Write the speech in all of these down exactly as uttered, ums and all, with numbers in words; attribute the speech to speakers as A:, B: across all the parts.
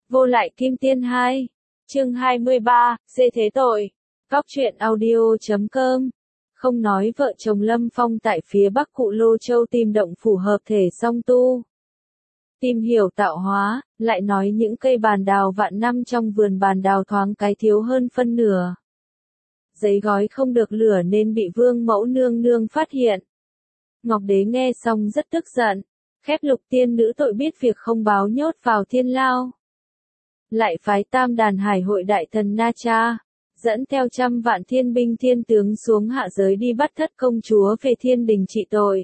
A: Vô lại kim tiên hai. Chương hai mươi ba, dê thế tội. Góc truyện audio chấm com. Không nói vợ chồng Lâm Phong tại phía Bắc Cụ Lô Châu tìm động phủ hợp thể song tu. Tìm hiểu tạo hóa, lại nói những cây bàn đào vạn năm trong vườn bàn đào thoáng cái thiếu hơn phân nửa. Giấy gói không được lửa nên bị Vương Mẫu nương nương phát hiện. Ngọc Đế nghe xong rất tức giận, khép lục tiên nữ tội biết việc không báo nhốt vào thiên lao. Lại phái tam đàn hải hội đại thần Na Cha, dẫn theo trăm vạn thiên binh thiên tướng xuống hạ giới đi bắt thất công chúa về thiên đình trị tội.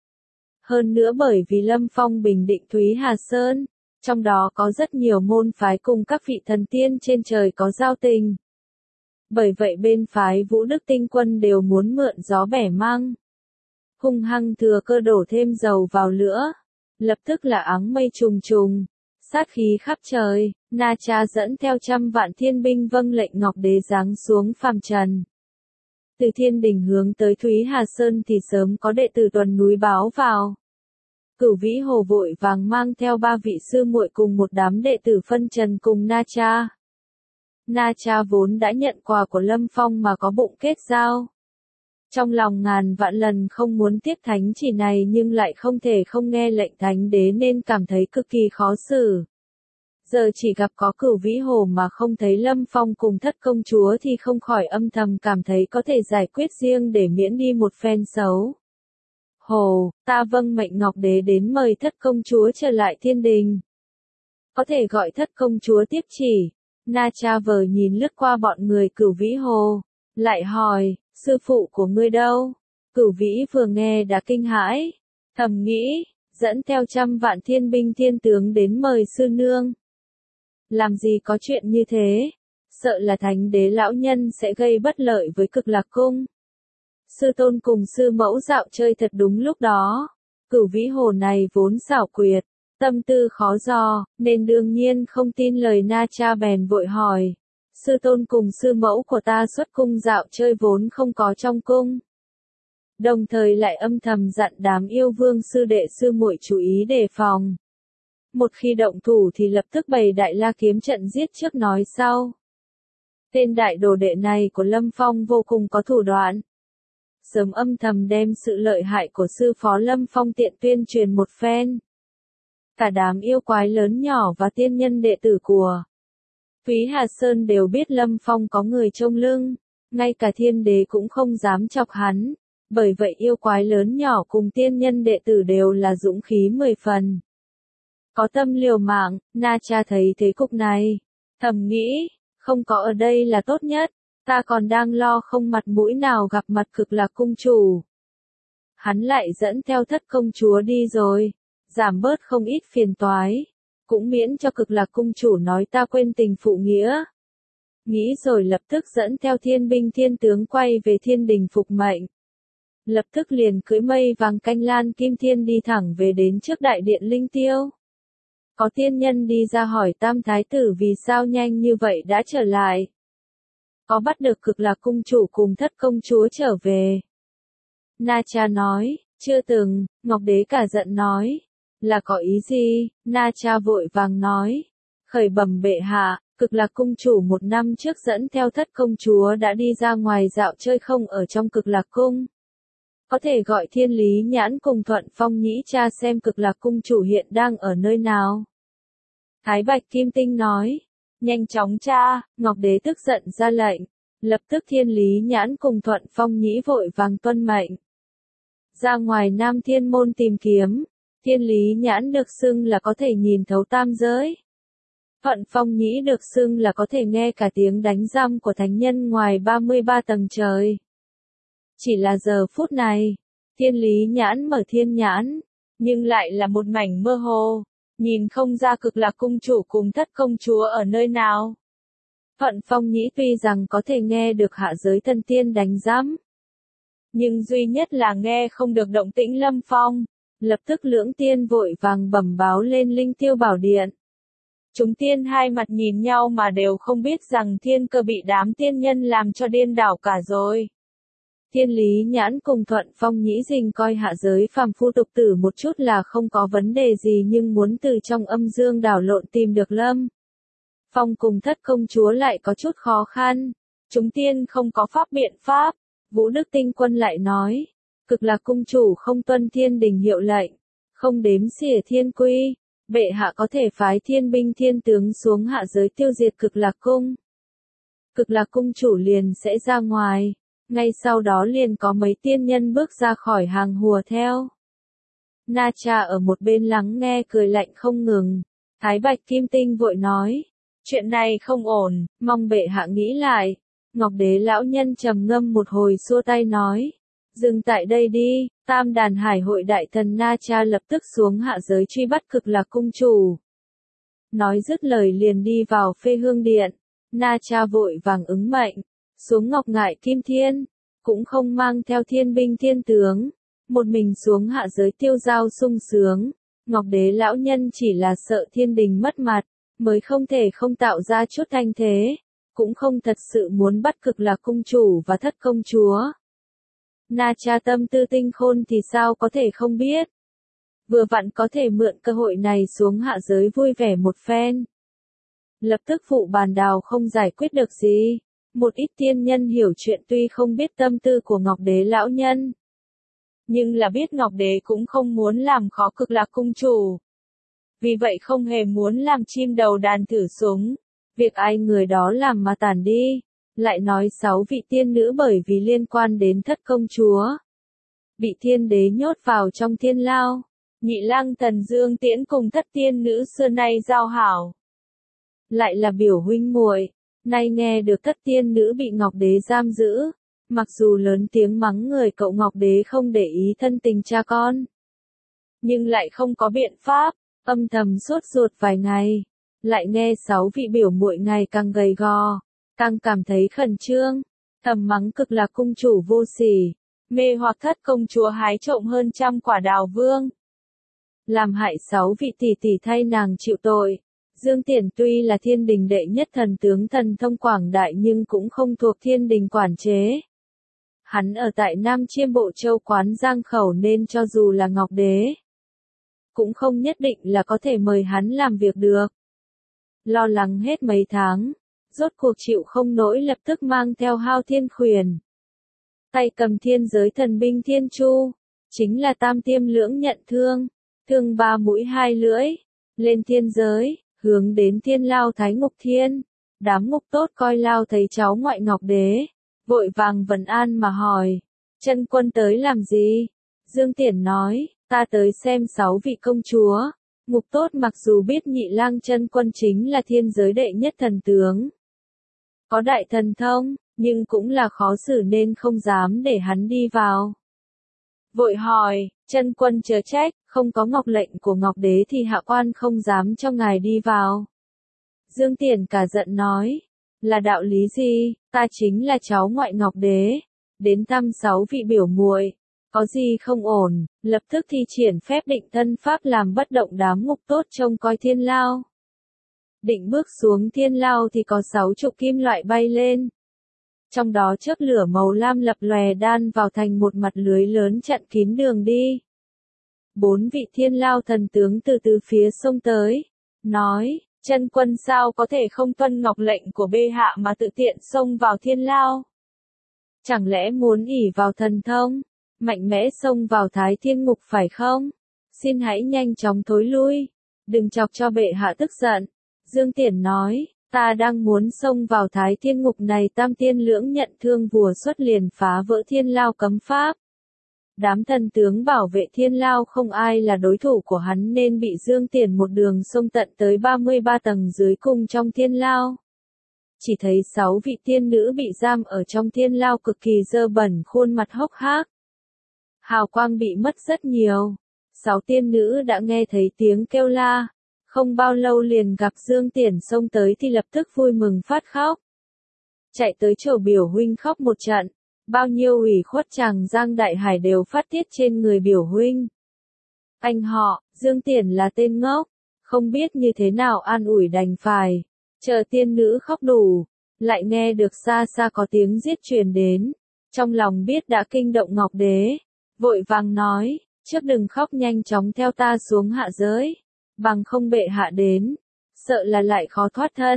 A: Hơn nữa bởi vì Lâm Phong bình định Thúy Hà Sơn, trong đó có rất nhiều môn phái cùng các vị thần tiên trên trời có giao tình. Bởi vậy bên phái Vũ Đức Tinh Quân đều muốn mượn gió bẻ măng. Hung hăng thừa cơ đổ thêm dầu vào lửa. Lập tức là áng mây trùng trùng, sát khí khắp trời, Na Cha dẫn theo trăm vạn thiên binh vâng lệnh Ngọc Đế giáng xuống phàm trần. Từ thiên đình hướng tới Thúy Hà Sơn thì sớm có đệ tử tuần núi báo vào. Cửu Vĩ Hồ vội vàng mang theo ba vị sư muội cùng một đám đệ tử phân trần cùng Na Cha. Na Cha vốn đã nhận quà của Lâm Phong mà có bụng kết giao. Trong lòng ngàn vạn lần không muốn tiếp thánh chỉ này nhưng lại không thể không nghe lệnh thánh đế nên cảm thấy cực kỳ khó xử. Giờ chỉ gặp có Cửu Vĩ Hồ mà không thấy Lâm Phong cùng thất công chúa thì không khỏi âm thầm cảm thấy có thể giải quyết riêng để miễn đi một phen xấu. Hồ, ta vâng mệnh Ngọc Đế đến mời thất công chúa trở lại thiên đình. Có thể gọi thất công chúa tiếp chỉ. Na Cha vờ nhìn lướt qua bọn người Cửu Vĩ Hồ, lại hỏi, sư phụ của ngươi đâu? Cửu Vĩ vừa nghe đã kinh hãi, thầm nghĩ, dẫn theo trăm vạn thiên binh thiên tướng đến mời sư nương. Làm gì có chuyện như thế, sợ là thánh đế lão nhân sẽ gây bất lợi với Cực Lạc cung. Sư tôn cùng sư mẫu dạo chơi thật đúng lúc đó. Cửu Vĩ Hồ này vốn xảo quyệt, tâm tư khó dò, nên đương nhiên không tin lời Na Cha bèn vội hỏi. Sư tôn cùng sư mẫu của ta xuất cung dạo chơi vốn không có trong cung. Đồng thời lại âm thầm dặn đám yêu vương sư đệ sư muội chú ý đề phòng. Một khi động thủ thì lập tức bày đại la kiếm trận giết trước nói sau. Tên đại đồ đệ này của Lâm Phong vô cùng có thủ đoạn. Sớm âm thầm đem sự lợi hại của sư phó Lâm Phong tiện tuyên truyền một phen. Cả đám yêu quái lớn nhỏ và tiên nhân đệ tử của Thúy Hà Sơn đều biết Lâm Phong có người trông lưng, ngay cả thiên đế cũng không dám chọc hắn, bởi vậy yêu quái lớn nhỏ cùng tiên nhân đệ tử đều là dũng khí mười phần. Có tâm liều mạng, Na Cha thấy thế cục này, thầm nghĩ, không có ở đây là tốt nhất, ta còn đang lo không mặt mũi nào gặp mặt Cực Lạc cung chủ. Hắn lại dẫn theo thất công chúa đi rồi, giảm bớt không ít phiền toái. Cũng miễn cho Cực Lạc cung chủ nói ta quên tình phụ nghĩa. Nghĩ rồi lập tức dẫn theo thiên binh thiên tướng quay về thiên đình phục mệnh. Lập tức liền cưỡi mây vàng canh lan kim thiên đi thẳng về đến trước đại điện Linh Tiêu. Có tiên nhân đi ra hỏi tam thái tử vì sao nhanh như vậy đã trở lại. Có bắt được Cực Lạc cung chủ cùng thất công chúa trở về. Na Cha nói, chưa từng. Ngọc Đế cả giận nói. Là có ý gì? Na Cha vội vàng nói. Khởi bẩm bệ hạ, Cực Lạc cung chủ một năm trước dẫn theo thất công chúa đã đi ra ngoài dạo chơi không ở trong Cực Lạc cung. Có thể gọi Thiên Lý Nhãn cùng Thuận Phong Nhĩ tra xem Cực Lạc cung chủ hiện đang ở nơi nào. Thái Bạch Kim Tinh nói. Nhanh chóng tra. Ngọc Đế tức giận ra lệnh. Lập tức Thiên Lý Nhãn cùng Thuận Phong Nhĩ vội vàng tuân mệnh. Ra ngoài Nam Thiên môn tìm kiếm. Thiên Lý Nhãn được xưng là có thể nhìn thấu tam giới. Thuận Phong Nhĩ được xưng là có thể nghe cả tiếng đánh răm của thánh nhân ngoài ba mươi ba tầng trời. Chỉ là giờ phút này, Thiên Lý Nhãn mở thiên nhãn, nhưng lại là một mảnh mơ hồ, nhìn không ra Cực Lạc cung chủ cùng thất công chúa ở nơi nào. Thuận Phong Nhĩ tuy rằng có thể nghe được hạ giới thần tiên đánh rắm, nhưng duy nhất là nghe không được động tĩnh Lâm Phong. Lập tức lưỡng tiên vội vàng bẩm báo lên Linh Tiêu Bảo Điện. Chúng tiên hai mặt nhìn nhau mà đều không biết rằng thiên cơ bị đám tiên nhân làm cho điên đảo cả rồi. Thiên Lý Nhãn cùng Thuận Phong Nhĩ dình coi hạ giới phàm phu tục tử một chút là không có vấn đề gì nhưng muốn từ trong âm dương đảo lộn tìm được Lâm Phong cùng thất công chúa lại có chút khó khăn. Chúng tiên không có pháp biện pháp. Vũ Đức Tinh Quân lại nói. Cực Lạc cung chủ không tuân thiên đình hiệu lệnh. Không đếm xỉa thiên quy. Bệ hạ có thể phái thiên binh thiên tướng xuống hạ giới tiêu diệt Cực Lạc cung. Cực Lạc cung chủ liền sẽ ra ngoài. Ngay sau đó liền có mấy tiên nhân bước ra khỏi hàng hùa theo. Na Cha ở một bên lắng nghe cười lạnh không ngừng. Thái Bạch Kim Tinh vội nói. Chuyện này không ổn, mong bệ hạ nghĩ lại. Ngọc Đế lão nhân trầm ngâm một hồi xua tay nói. Dừng tại đây đi, Tam Đàn Hải hội đại thần Na Cha lập tức xuống hạ giới truy bắt Cực Lạc cung chủ. Nói dứt lời liền đi vào Phê Hương Điện. Na Cha vội vàng ứng mệnh. Xuống Ngọc Ngải Kim Thiên. Cũng không mang theo thiên binh thiên tướng. Một mình xuống hạ giới tiêu giao sung sướng. Ngọc Đế lão nhân chỉ là sợ thiên đình mất mặt. Mới không thể không tạo ra chút thanh thế. Cũng không thật sự muốn bắt Cực Lạc cung chủ và thất công chúa. Na Cha tâm tư tinh khôn thì sao có thể không biết. Vừa vặn có thể mượn cơ hội này xuống hạ giới vui vẻ một phen. Lập tức phụ bàn đào không giải quyết được gì. Một ít tiên nhân hiểu chuyện tuy không biết tâm tư của Ngọc Đế lão nhân. Nhưng là biết Ngọc Đế cũng không muốn làm khó Cực Lạc cung chủ. Vì vậy không hề muốn làm chim đầu đàn thử súng. Việc ai người đó làm mà tản đi. Lại nói sáu vị tiên nữ bởi vì liên quan đến thất công chúa. Bị thiên đế nhốt vào trong thiên lao. Nhị Lang Thần Dương Tiễn cùng thất tiên nữ xưa nay giao hảo. Lại là biểu huynh muội. Nay nghe được thất tiên nữ bị Ngọc Đế giam giữ. Mặc dù lớn tiếng mắng người cậu Ngọc Đế không để ý thân tình cha con. Nhưng lại không có biện pháp. Âm thầm sốt ruột vài ngày. Lại nghe sáu vị biểu muội ngày càng gầy gò. Càng cảm thấy khẩn trương. Thầm mắng Cực Lạc cung chủ vô sỉ. Mê hoặc thất công chúa hái trộm hơn trăm quả đào vương. Làm hại sáu vị tỷ tỷ thay nàng chịu tội. Dương Tiễn tuy là thiên đình đệ nhất thần tướng thần thông quảng đại nhưng cũng không thuộc thiên đình quản chế. Hắn ở tại Nam Chiêm Bộ Châu quán Giang Khẩu nên cho dù là Ngọc Đế. Cũng không nhất định là có thể mời hắn làm việc được. Lo lắng hết mấy tháng. Rốt cuộc chịu không nổi lập tức mang theo Hao Thiên Khuyển. Tay cầm thiên giới thần binh Thiên Chu. Chính là tam tiêm lưỡng nhận thương. Thương ba mũi hai lưỡi. Lên thiên giới. Hướng đến thiên lao Thái Ngục Thiên. Đám ngục tốt coi lao thấy cháu ngoại Ngọc Đế. Vội vàng vấn an mà hỏi. Chân quân tới làm gì? Dương Tiễn nói. Ta tới xem sáu vị công chúa. Ngục tốt mặc dù biết Nhị Lang chân quân chính là thiên giới đệ nhất thần tướng. Có đại thần thông, nhưng cũng là khó xử nên không dám để hắn đi vào. Vội hỏi, chân quân chớ trách, không có ngọc lệnh của Ngọc Đế thì hạ quan không dám cho ngài đi vào. Dương Tiễn cả giận nói, là đạo lý gì, ta chính là cháu ngoại Ngọc Đế, đến thăm sáu vị biểu muội, có gì không ổn, lập tức thi triển phép định thân pháp làm bất động đám ngục tốt trông coi thiên lao. Định bước xuống thiên lao thì có sáu trụ kim loại bay lên. Trong đó chớp lửa màu lam lập lòe đan vào thành một mặt lưới lớn chặn kín đường đi. Bốn vị thiên lao thần tướng từ từ phía sông tới, nói, chân quân sao có thể không tuân ngọc lệnh của bệ hạ mà tự tiện xông vào thiên lao? Chẳng lẽ muốn ỷ vào thần thông, mạnh mẽ xông vào Thái Thiên Ngục phải không? Xin hãy nhanh chóng thối lui, đừng chọc cho bệ hạ tức giận. Dương Tiễn nói, ta đang muốn xông vào Thái Thiên Ngục này tam tiên lưỡng nhận thương vùa xuất liền phá vỡ thiên lao cấm pháp. Đám thần tướng bảo vệ thiên lao không ai là đối thủ của hắn nên bị Dương Tiễn một đường xông tận tới ba mươi ba tầng dưới cùng trong thiên lao. Chỉ thấy sáu vị tiên nữ bị giam ở trong thiên lao cực kỳ dơ bẩn khuôn mặt hốc hác. Hào quang bị mất rất nhiều. Sáu tiên nữ đã nghe thấy tiếng kêu la. Không bao lâu liền gặp Dương Tiễn xông tới thì lập tức vui mừng phát khóc. Chạy tới chỗ biểu huynh khóc một trận. Bao nhiêu ủy khuất chàng Giang Đại Hải đều phát tiết trên người biểu huynh. Anh họ, Dương Tiễn là tên ngốc. Không biết như thế nào an ủi đành phải. Chờ tiên nữ khóc đủ. Lại nghe được xa xa có tiếng giết truyền đến. Trong lòng biết đã kinh động Ngọc Đế. Vội vàng nói, trước đừng khóc nhanh chóng theo ta xuống hạ giới. Bằng không bệ hạ đến, sợ là lại khó thoát thân.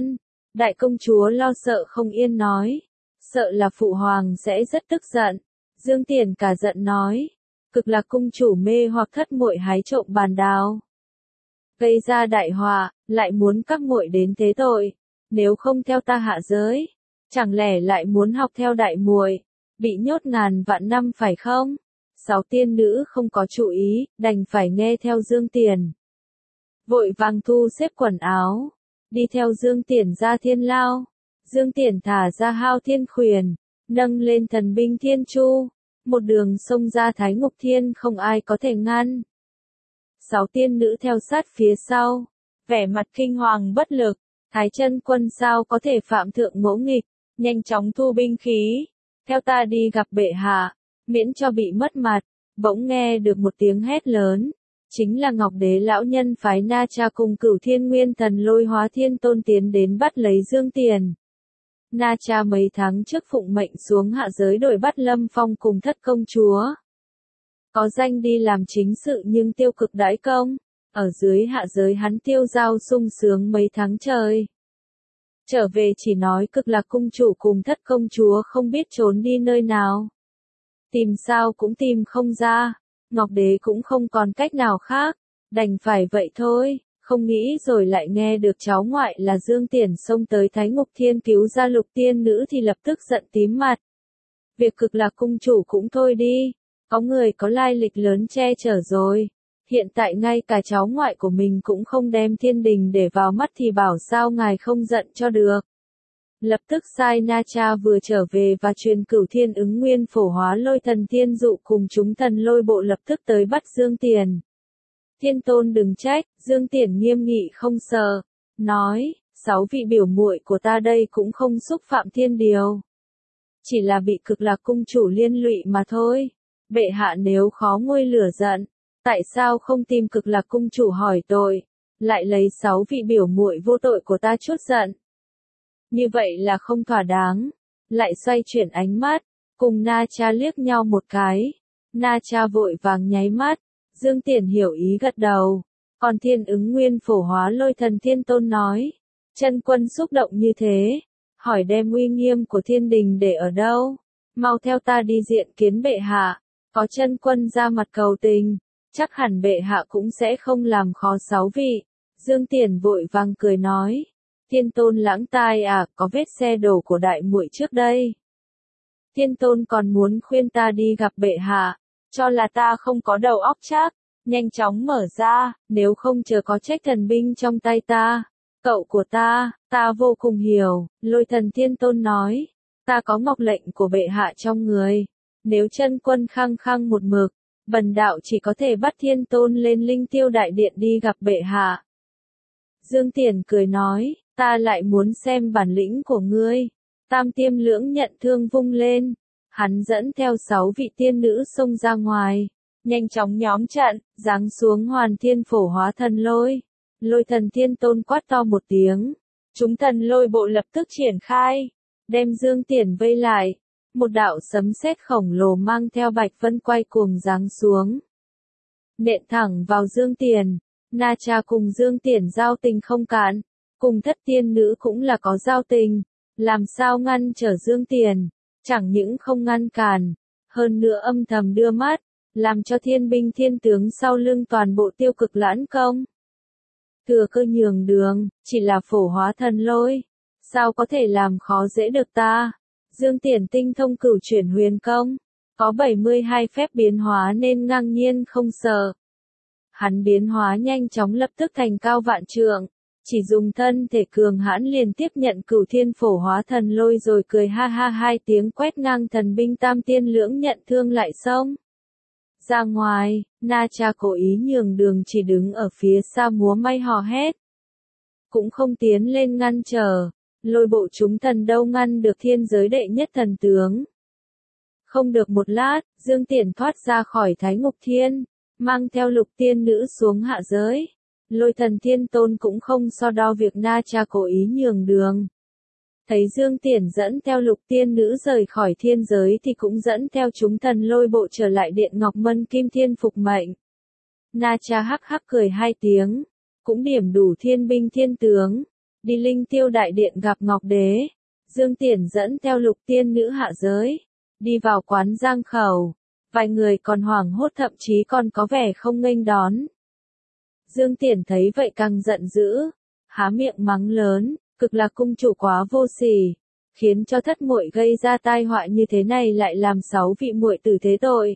A: Đại công chúa lo sợ không yên nói. Sợ là phụ hoàng sẽ rất tức giận. Dương Tiền cả giận nói. Cực Lạc cung chủ mê hoặc thất muội hái trộm bàn đào. Gây ra đại họa, lại muốn các muội đến thế tội. Nếu không theo ta hạ giới, chẳng lẽ lại muốn học theo đại muội, bị nhốt ngàn vạn năm phải không? Sáu tiên nữ không có chú ý, đành phải nghe theo Dương Tiền. Vội vàng thu xếp quần áo, đi theo Dương Tiền ra thiên lao. Dương Tiền thả ra Hao Thiên Khuyển, nâng lên thần binh Thiên Chu, một đường xông ra Thái Ngục Thiên không ai có thể ngăn. Sáu tiên nữ theo sát phía sau, vẻ mặt kinh hoàng bất lực, Thái Chân Quân sao có thể phạm thượng ngỗ nghịch, nhanh chóng thu binh khí, theo ta đi gặp bệ hạ, miễn cho bị mất mặt. Bỗng nghe được một tiếng hét lớn, chính là Ngọc Đế lão nhân phái Na Cha cùng Cửu Thiên Nguyên Thần Lôi Hóa Thiên Tôn tiến đến bắt lấy Dương Tiền. Na Cha mấy tháng trước phụng mệnh xuống hạ giới đổi bắt Lâm Phong cùng Thất công chúa. Có danh đi làm chính sự nhưng tiêu cực đãi công, ở dưới hạ giới hắn tiêu dao sung sướng mấy tháng trời. Trở về chỉ nói Cực Lạc cung chủ cùng Thất công chúa không biết trốn đi nơi nào. Tìm sao cũng tìm không ra, Ngọc Đế cũng không còn cách nào khác, đành phải vậy thôi, không nghĩ rồi lại nghe được cháu ngoại là Dương Tiền xông tới Thái Ngục Thiên cứu ra Lục tiên nữ thì lập tức giận tím mặt. Việc Cực Lạc cung chủ cũng thôi đi, có người có lai lịch lớn che chở rồi, hiện tại ngay cả cháu ngoại của mình cũng không đem thiên đình để vào mắt thì bảo sao ngài không giận cho được. Lập tức sai Na Cha vừa trở về và truyền Cửu Thiên Ứng Nguyên Phổ Hóa Lôi Thần Thiên Dụ cùng chúng thần lôi bộ lập tức tới bắt Dương Tiền. Thiên Tôn đừng trách, Dương Tiền nghiêm nghị không sợ, nói, sáu vị biểu muội của ta đây cũng không xúc phạm thiên điều. Chỉ là bị Cực Lạc cung chủ liên lụy mà thôi. Bệ hạ nếu khó nguôi lửa giận, tại sao không tìm Cực Lạc cung chủ hỏi tội, lại lấy sáu vị biểu muội vô tội của ta chuốt giận. Như vậy là không thỏa đáng. Lại xoay chuyển ánh mắt, cùng Na Cha liếc nhau một cái. Na Cha vội vàng nháy mắt, Dương Tiền hiểu ý gật đầu. Còn Thiên Ứng Nguyên Phổ Hóa Lôi Thần Thiên Tôn nói, chân quân xúc động như thế, hỏi đem uy nghiêm của thiên đình để ở đâu, mau theo ta đi diện kiến bệ hạ. Có chân quân ra mặt cầu tình, chắc hẳn bệ hạ cũng sẽ không làm khó sáu vị. Dương Tiền vội vàng cười nói, Thiên Tôn lãng tai à, có vết xe đổ của đại muội trước đây. Thiên Tôn còn muốn khuyên ta đi gặp bệ hạ, cho là ta không có đầu óc chắc, nhanh chóng mở ra, nếu không chờ có trách thần binh trong tay ta. Cậu của ta, ta vô cùng hiểu, Lôi Thần Thiên Tôn nói, ta có ngọc lệnh của bệ hạ trong người. Nếu chân quân khăng khăng một mực, bần đạo chỉ có thể bắt Thiên Tôn lên Linh Tiêu Đại Điện đi gặp bệ hạ. Dương Tiền cười nói, ta lại muốn xem bản lĩnh của ngươi. Tam Tiêm Lưỡng nhận thương vung lên, hắn dẫn theo sáu vị tiên nữ xông ra ngoài, nhanh chóng nhóm trận, giáng xuống Hoàn Thiên Phổ Hóa Thần Lôi. Lôi Thần Thiên Tôn quát to một tiếng, chúng thần lôi bộ lập tức triển khai, đem Dương Tiền vây lại. Một đạo sấm sét khổng lồ mang theo bạch vân quay cuồng giáng xuống, nện thẳng vào Dương Tiền. Na Cha cùng Dương Tiền giao tình không cạn, cùng Thất tiên nữ cũng là có giao tình, làm sao ngăn trở Dương Tiền, chẳng những không ngăn cản, hơn nữa âm thầm đưa mắt, làm cho thiên binh thiên tướng sau lưng toàn bộ tiêu cực lãn công. Thừa cơ nhường đường, chỉ là Phổ Hóa Thần Lôi, sao có thể làm khó dễ được ta. Dương Tiền tinh thông Cửu Chuyển Huyền Công, có bảy mươi hai phép biến hóa nên ngang nhiên không sợ. Hắn biến hóa nhanh chóng lập tức thành cao vạn trượng, chỉ dùng thân thể cường hãn liền tiếp nhận Cửu Thiên Phổ Hóa Thần Lôi rồi cười ha ha hai tiếng quét ngang thần binh Tam Tiên Lưỡng nhận thương lại xông ra ngoài. Na Cha cố ý nhường đường chỉ đứng ở phía xa múa may hò hét, cũng không tiến lên ngăn trở. Lôi bộ chúng thần đâu ngăn được thiên giới đệ nhất thần tướng. Không được một lát, Dương Tiền thoát ra khỏi Thái Ngục Thiên, mang theo Lục tiên nữ xuống hạ giới. Lôi Thần Thiên Tôn cũng không so đo việc Na Cha cố ý nhường đường. Thấy Dương Tiền dẫn theo Lục tiên nữ rời khỏi thiên giới thì cũng dẫn theo chúng thần lôi bộ trở lại điện Ngọc Mân Kim Thiên phục mệnh. Na Cha hắc hắc cười hai tiếng, cũng điểm đủ thiên binh thiên tướng. đi Linh Tiêu đại điện gặp Ngọc Đế. Dương Tiễn dẫn theo Lục tiên nữ hạ giới, đi vào quán Giang Khẩu. Vài người còn hoảng hốt, thậm chí còn có vẻ không nghênh đón. Dương Tiễn thấy vậy càng giận dữ, há miệng mắng lớn, cực là cung chủ quá vô sỉ, khiến cho thất muội gây ra tai họa như thế này, lại làm sáu vị muội tử thế tội.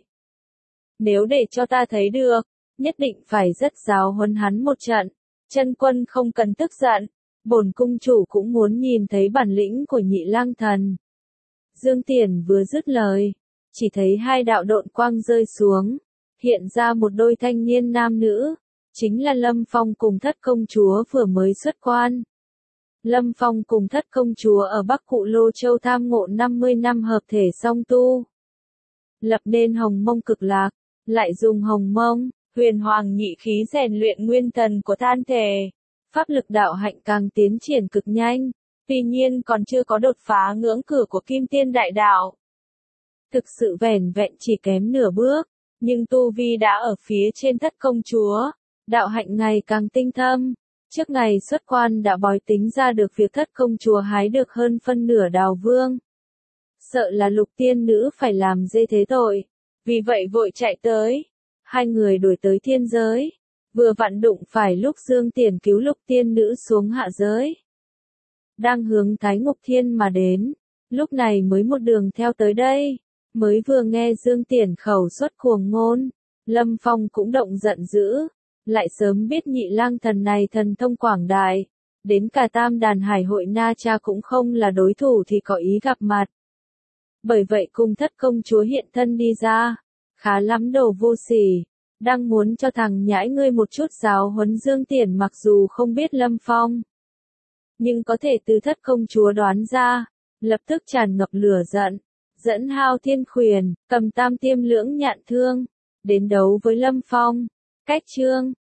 A: Nếu để cho ta thấy được, nhất định phải rất giáo huấn hắn một trận. Chân quân không cần tức giận, bổn cung chủ cũng muốn nhìn thấy bản lĩnh của Nhị Lang Thần. Dương Tiễn vừa dứt lời, chỉ thấy hai đạo độn quang rơi xuống, hiện ra một đôi thanh niên nam nữ, chính là Lâm Phong cùng Thất công chúa vừa mới xuất quan. Lâm Phong cùng Thất công chúa ở Bắc Cụ Lô Châu tham ngộ năm mươi năm hợp thể song tu, lập nên Hồng Mông Cực Lạc, lại dùng Hồng Mông, Huyền Hoàng nhị khí rèn luyện nguyên thần của thân thể, pháp lực đạo hạnh càng tiến triển cực nhanh, tuy nhiên còn chưa có đột phá ngưỡng cửa của Kim Tiên Đại Đạo. Thực sự vẻn vẹn chỉ kém nửa bước, nhưng tu vi đã ở phía trên Thất công chúa, đạo hạnh ngày càng tinh thâm. Trước ngày xuất quan đã bói tính ra được việc Thất công chúa hái được hơn phân nửa đào vương. Sợ là Lục tiên nữ phải làm dê thế tội, vì vậy vội chạy tới. Hai người đuổi tới thiên giới, vừa vặn đụng phải lúc Dương Tiễn cứu Lục tiên nữ xuống hạ giới. Đang hướng Thái Ngục Thiên mà đến, lúc này mới một đường theo tới đây, mới vừa nghe Dương Tiễn khẩu xuất cuồng ngôn, Lâm Phong cũng động giận dữ, lại sớm biết Nhị Lang Thần này thần thông quảng đại, đến cả Tam Đàn Hải Hội Na Cha cũng không là đối thủ thì có ý gặp mặt. Bởi vậy cùng Thất công chúa hiện thân đi ra, khá lắm đồ vô sỉ, đang muốn cho thằng nhãi ngươi một chút giáo huấn. Dương Tiễn mặc dù không biết Lâm Phong, nhưng có thể từ Thất công chúa đoán ra, lập tức tràn ngập lửa giận, dẫn Hao Thiên Khuyển, cầm Tam Tiêm Lưỡng Nhạn Thương, đến đấu với Lâm Phong. Cách chương